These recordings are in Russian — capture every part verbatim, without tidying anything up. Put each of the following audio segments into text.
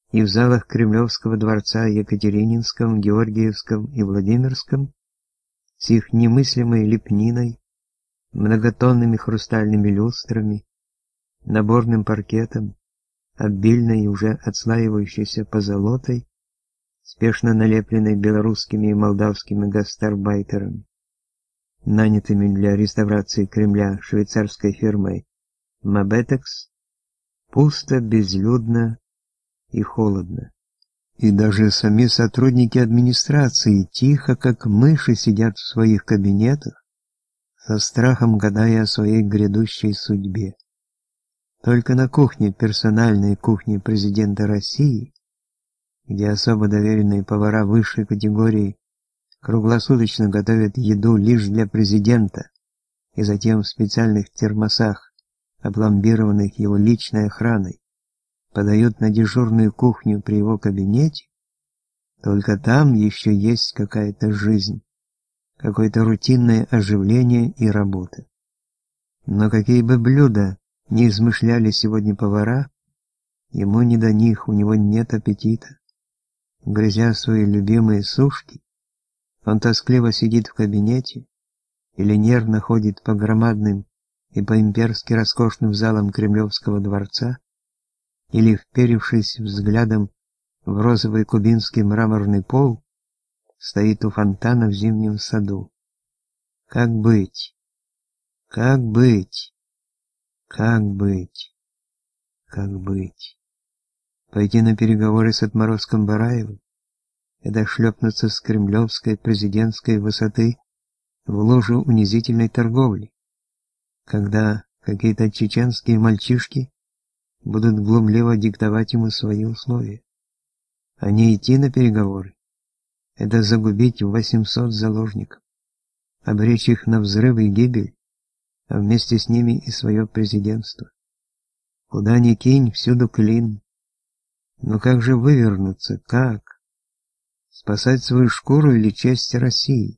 и в залах Кремлевского дворца Екатерининском, Георгиевском и Владимирском с их немыслимой лепниной, многотонными хрустальными люстрами, наборным паркетом, обильной и уже отслаивающейся позолотой, спешно налепленной белорусскими и молдавскими гастарбайтерами, нанятыми для реставрации Кремля швейцарской фирмой Мабетекс, пусто, безлюдно и холодно. И даже сами сотрудники администрации тихо, как мыши, сидят в своих кабинетах, со страхом гадая о своей грядущей судьбе. Только на кухне, персональной кухне президента России, где особо доверенные повара высшей категории круглосуточно готовят еду лишь для президента и затем в специальных термосах, опломбированных его личной охраной, подают на дежурную кухню при его кабинете, только там еще есть какая-то жизнь, какое-то рутинное оживление и работа. Но какие бы блюда ни измышляли сегодня повара, ему не до них, у него нет аппетита. Грызя свои любимые сушки, он тоскливо сидит в кабинете или нервно ходит по громадным и по-имперски роскошным залам Кремлевского дворца, или, вперевшись взглядом в розовый кубинский мраморный пол, стоит у фонтана в зимнем саду. Как быть? Как быть? Как быть? Как быть? Пойти на переговоры с отморозком Бараевым? Это шлепнуться с кремлевской президентской высоты в лужу унизительной торговли, когда какие-то чеченские мальчишки будут глумливо диктовать ему свои условия. А не идти на переговоры — это загубить восемьсот заложников, обречь их на взрыв и гибель, а вместе с ними и свое президентство. Куда ни кинь, всюду клин. Но как же вывернуться, как? Спасать свою шкуру или честь России?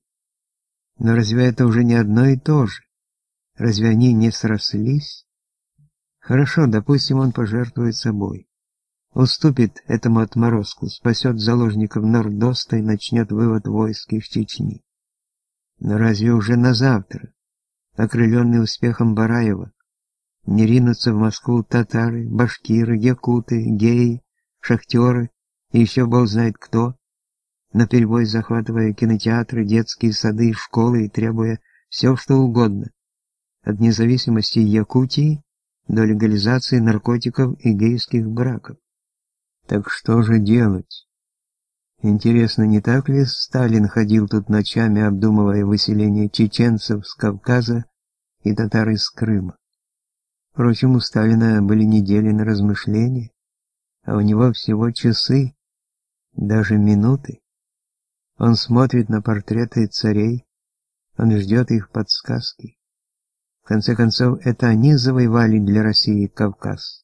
Но разве это уже не одно и то же? Разве они не срослись? Хорошо, допустим, он пожертвует собой. Уступит этому отморозку, спасет заложников Нордоста и начнет вывод войск из Чечни. Но разве уже на завтра, окрыленный успехом Бараева, не ринутся в Москву татары, башкиры, якуты, геи, шахтеры и еще бог знает кто, наперебой захватывая кинотеатры, детские сады, школы и требуя все, что угодно, от независимости Якутии до легализации наркотиков и гейских браков. Так что же делать? Интересно, не так ли Сталин ходил тут ночами, обдумывая выселение чеченцев с Кавказа и татар из Крыма? Впрочем, у Сталина были недели на размышления, а у него всего часы, даже минуты. Он смотрит на портреты царей, он ждет их подсказки. В конце концов, это они завоевали для России Кавказ.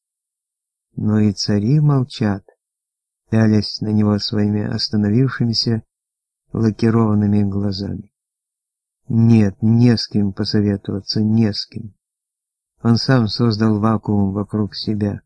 Но и цари молчат, пялясь на него своими остановившимися лакированными глазами. Нет, не с кем посоветоваться, не с кем. Он сам создал вакуум вокруг себя,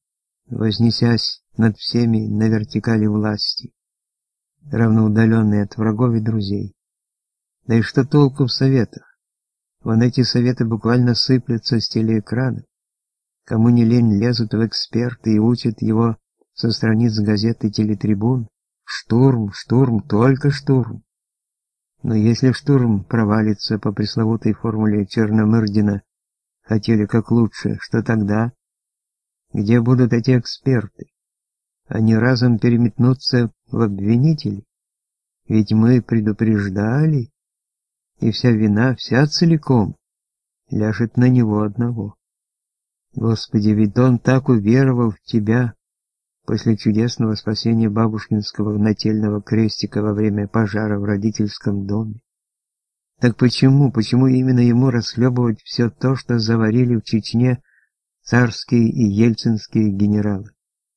вознесясь над всеми на вертикали власти, равноудаленный от врагов и друзей. Да и что толку в советах? Вон эти советы буквально сыплются с телеэкрана. Кому не лень, лезут в эксперты и учат его со страниц газет и телетрибун. Штурм, штурм, только штурм. Но если штурм провалится по пресловутой формуле Черномырдина «хотели как лучше», что тогда? Где будут эти эксперты? Они разом переметнутся в обвинителей. Ведь мы предупреждали, и вся вина, вся целиком, ляжет на него одного. Господи, ведь он так уверовал в тебя после чудесного спасения бабушкинского нательного крестика во время пожара в родительском доме. Так почему, почему именно ему расхлебывать все то, что заварили в Чечне царские и ельцинские генералы?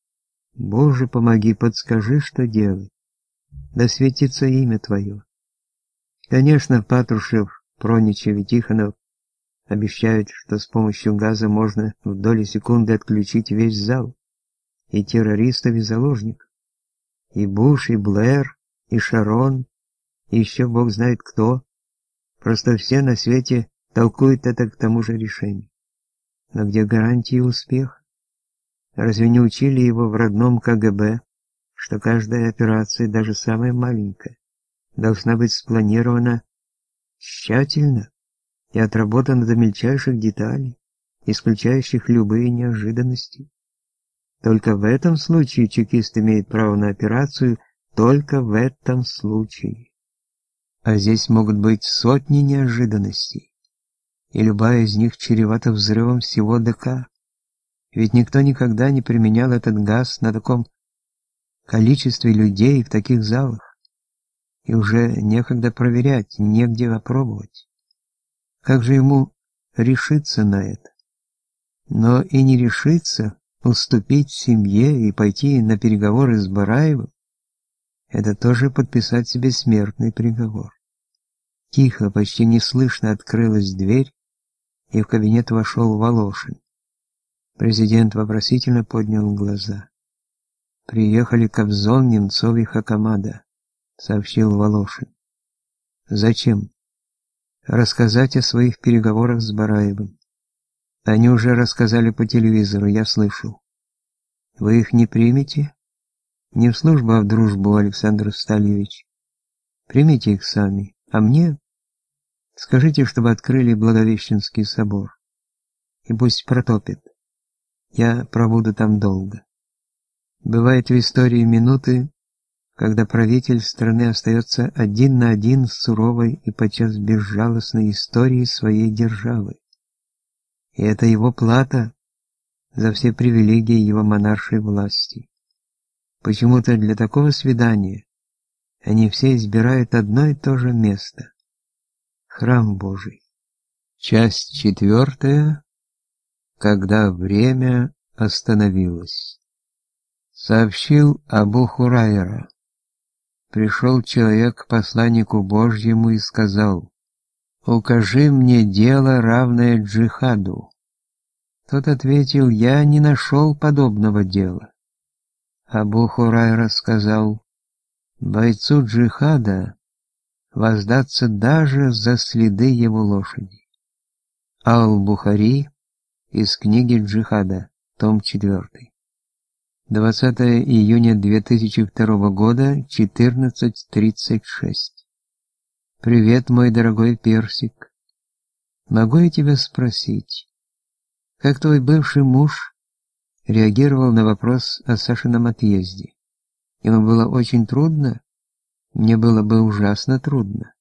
Боже, помоги, подскажи, что делать. Да светится имя Твое. Конечно, Патрушев, Проничев и Тихонов обещают, что с помощью газа можно в доли секунды отключить весь зал. и террористов, и заложников. И Буш, и Блэр, и Шарон, и еще бог знает кто. Просто все на свете толкуют это к тому же решению. Но где гарантии успеха? Разве не учили его в родном КГБ, что каждая операция, даже самая маленькая, должна быть спланирована тщательно и отработана до мельчайших деталей, исключающих любые неожиданности? Только в этом случае чекист имеет право на операцию, только в этом случае. А здесь могут быть сотни неожиданностей, и любая из них чревата взрывом всего ДК. Ведь никто никогда не применял этот газ на таком количестве людей в таких залах. И уже некогда проверять, негде опробовать. Как же ему решиться на это? Но и не решиться, уступить семье и пойти на переговоры с Бараевым — это тоже подписать себе смертный приговор. Тихо, почти неслышно открылась дверь, и в кабинет вошел Волошин. Президент вопросительно поднял глаза. «Приехали Кобзон, Немцов и Хакамада», — сообщил Волошин. «Зачем?» «Рассказать о своих переговорах с Бараевым. Они уже рассказали по телевизору, я слышал. Вы их не примете? Не в службу, а в дружбу, Александр Стальевич. Примите их сами, а мне скажите, чтобы открыли Благовещенский собор. И пусть протопят. Я пробуду там долго. Бывают в истории минуты, когда правитель страны остается один на один с суровой и подчас безжалостной историей своей державы. И это его плата за все привилегии его монаршей власти. Почему-то для такого свидания они все избирают одно и то же место — храм Божий. Часть четвертая. Когда время остановилось. Сообщил Абу Хурайра. Пришел человек к посланнику Божьему и сказал: «Укажи мне дело, равное джихаду». Тот ответил: «Я не нашел подобного дела». Абу Хурайра сказал: «Бойцу джихада воздаться даже за следы его лошади». Аль-Бухари из книги джихада, том четвёртый. двадцатое июня две тысячи второго года, четырнадцать тридцать шесть. Привет, мой дорогой персик. Могу я тебя спросить, как твой бывший муж реагировал на вопрос о Сашином отъезде? Ему было очень трудно? Мне было бы ужасно трудно.